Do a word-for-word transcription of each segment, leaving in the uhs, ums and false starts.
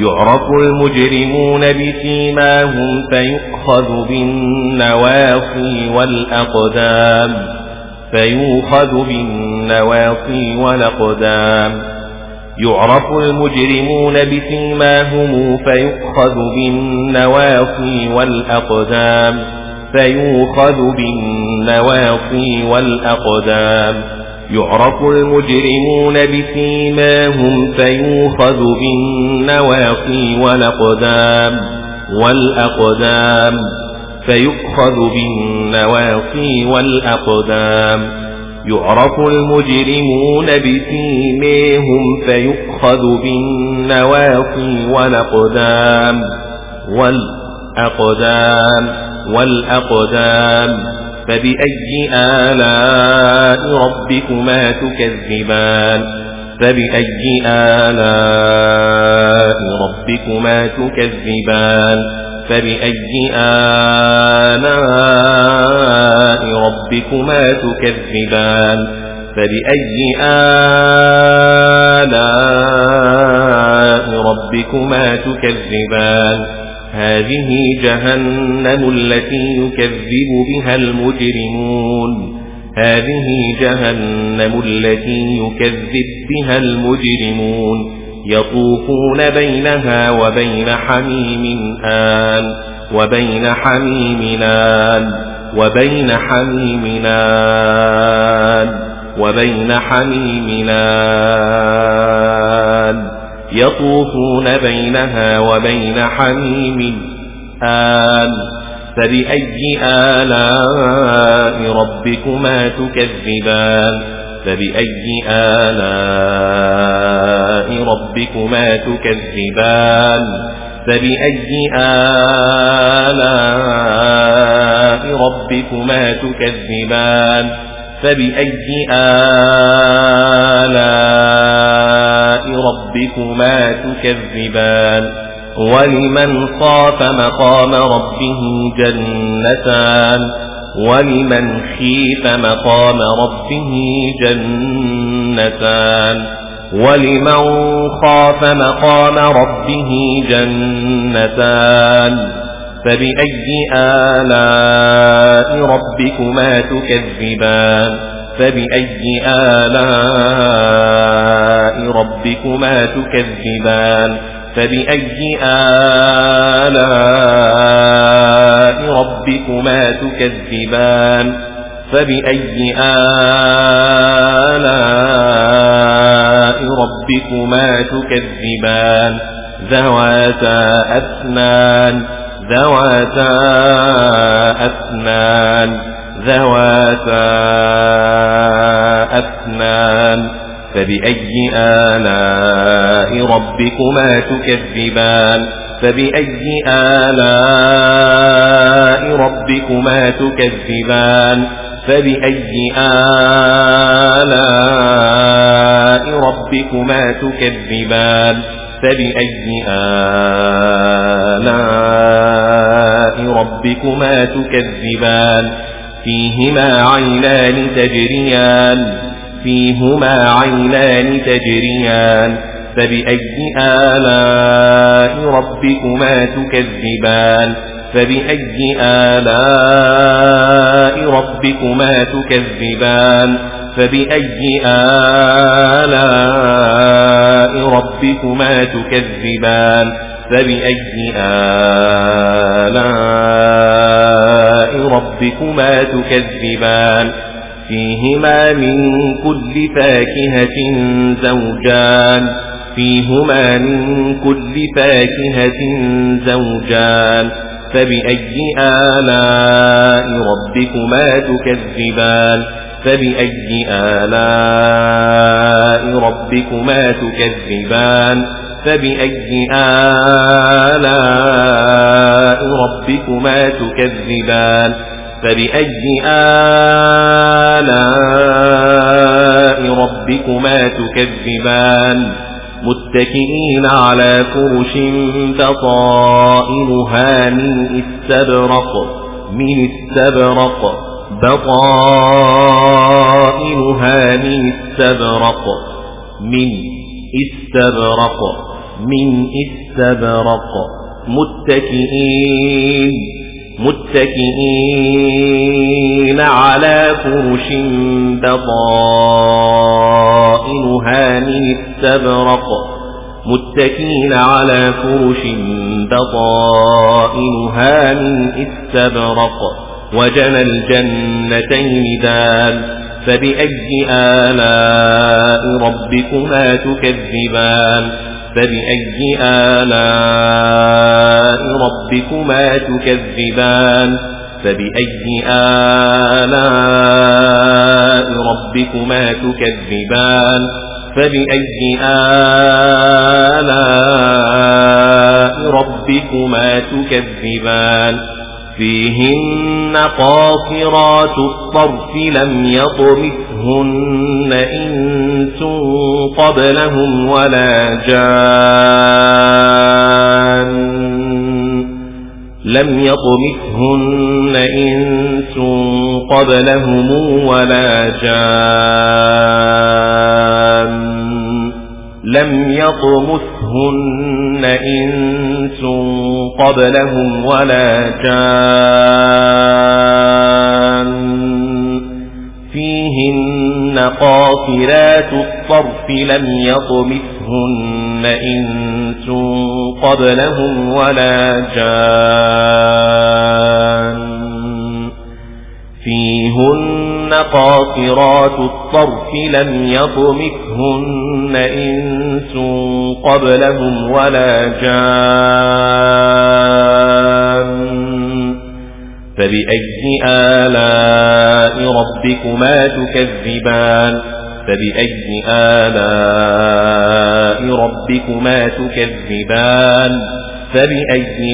يعرف المجرمون بسيماهم فيؤخذ بالنواصي والأقدام فيؤخذ بالنواصي والأقدام يعرف المجرمون بسيماهم فيؤخذ بالنواصي والأقدام فيؤخذ بالنواصي والأقدام يعرف المجرمون بسيماهم فيؤخذ بالنواصي والأقدام والأقدام فيؤخذ بالنواصي والأقدام يعرف المجرمون بسيماهم فيؤخذ بالنواصي والأقدام والأقدام والأقدام فبأي آلاء ربكما تكذبان فبأي آلاء ربكما تكذبان فبأي آلاء ربكما تكذبان فبأي آلاء ربكما تكذبان هذه جهنم التي يكذب بها المجرمون هذه جهنم التي يكذب بها المجرمون يطوفون بينها وبين حميم آن وبين حميم آن وبين حميم آن وبين حميم آن يطوفون بينها وبين حميم آن فبأي آلاء ربكما تكذبان فبأي آلاء ربكما تكذبان فبأي آلاء ربكما تكذبان فبأي آلاء ربكما تكذبان ولمن خاف مقام ربه جنتان ولمن خيف مقام ربه جنتان ولمن خاف مقام ربه جنتان فبأي آلاء ربكما تكذبان فبأي آلاء ربكما تكذبان فبأي آلاء ربكما تكذبان فبأي آلاء ربكما تكذبان ذواتا أفنان ذواتا أفنان ذواتا أفنان فبأي آلاء ربكما تكذبان فبأي آلاء ربكما تكذبان فبأي آلاء ربكما تكذبان فبأي آلاء ربكما تكذبان فيهما عينان تجريان فيهما عينان تجريان فبأي آلاء ربكما تكذبان فبأي آلاء ربكما تكذبان فبأي آلاء ربكما تكذبان فبأي آلاء ربكما تكذبان فيهما من كل فاكهة زوجان فيهما من كل فاكهة زوجان فبأي آلاء ربكما تكذبان فبأي آلاء ربكما تكذبان فبأي آلاء ربكما تكذبان فبأي آلاء ربكما تكذبان متكئين على فرش بطائنها من استبرق من استبرق بطائنها من استبرق من استبرق من استبرق متكئين متكئين على فرش بطائنها من استبرق متكئين على فرش بطائنها من استبرق وجنى الجنتين دان فبأي آلاء ربكما تكذبان فبأي آلاء ربكما تكذبان فبأي آلاء ربكما تكذبان فبأي آلاء ربكما تكذبان فيهن قاصرات الطرف لم يطمثهن إنس قبلهم ولا جان لم يطمثهن إنس قبلهم ولا جان لم يطمثهن إنس قبلهم ولا جان فيهن قاصرات الطرف لم يطمثهن إنس قبلهم ولا جان فيهن قاصرات الطرف لم يطمثهن إنس قبلهم ولا جان فبأي آلاء ربكما تكذبان فبأي آلاء ربكما تكذبان فبأي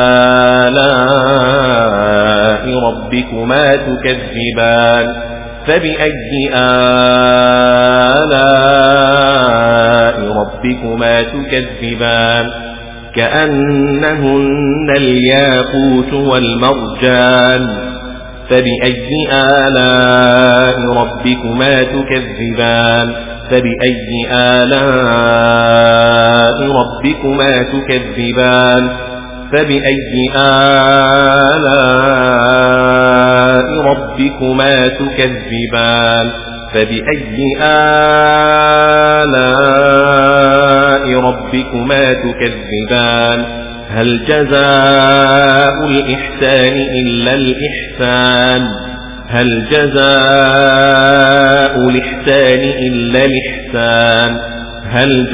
آلاء ربكما تكذبان فبأي آلاء ربكما تكذبان كأنهن الياقوت والمرجان فبأي آلاء ربكما تكذبان فبأي آلاء ربكما تكذبان فبأي آلاء ربكما تكذبان فبأي آلاء ربكما تكذبان هل جزاء الإحسان إلا الإحسان هل جزاء الإحسان إلا الإحسان هل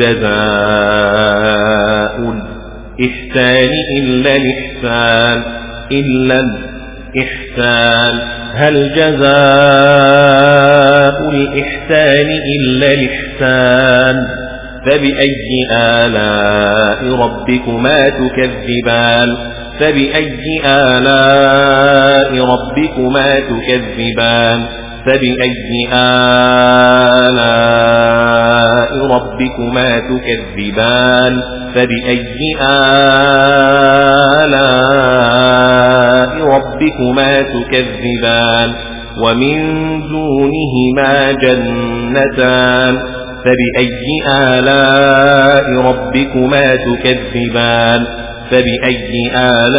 جزاء الإحسان إلا الإحسان إلا الإحسان هل جزاء الإحسان إلا الإحسان فبأي آلاء ربكما تكذبان فبأي آلاء ربكما تكذبان فبأي آلاء ربكما تكذبان فبأي آلاء ربكما تكذبان ومن دونهما جنتان فبأي آلاء ربكما تكذبان فبأي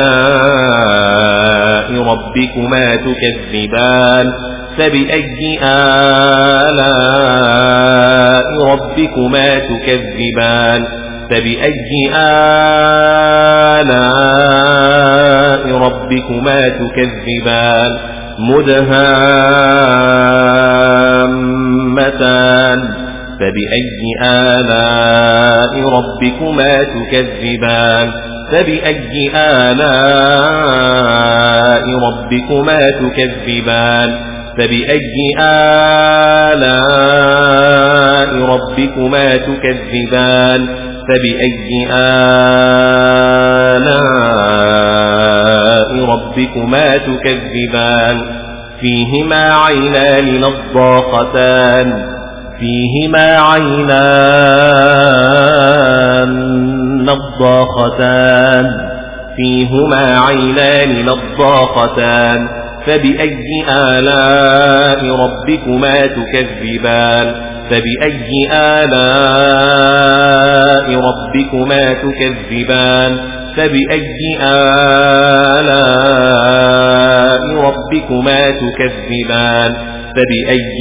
آلاء ربكما تكذبان فبأي آلاء ربكما تكذبان فبأي آلاء ربكما تكذبان مدهامتان فبأي آلاء ربكما تكذبان فبأي آلاء ربكما تكذبان فبأي آلاء ربكما تكذبان فبأي آلاء ربكما تكذبان فيهما عينان نضاختان فيهما عينان نضاختان فيهما عينان نضاختان فبأي آلاء ربكما تكذبان فبأي آلاء ربكما تكذبان فبأي آلاء ربكما تكذبان فبأي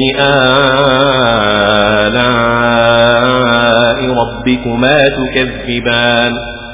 آلاء ربكما تكذبان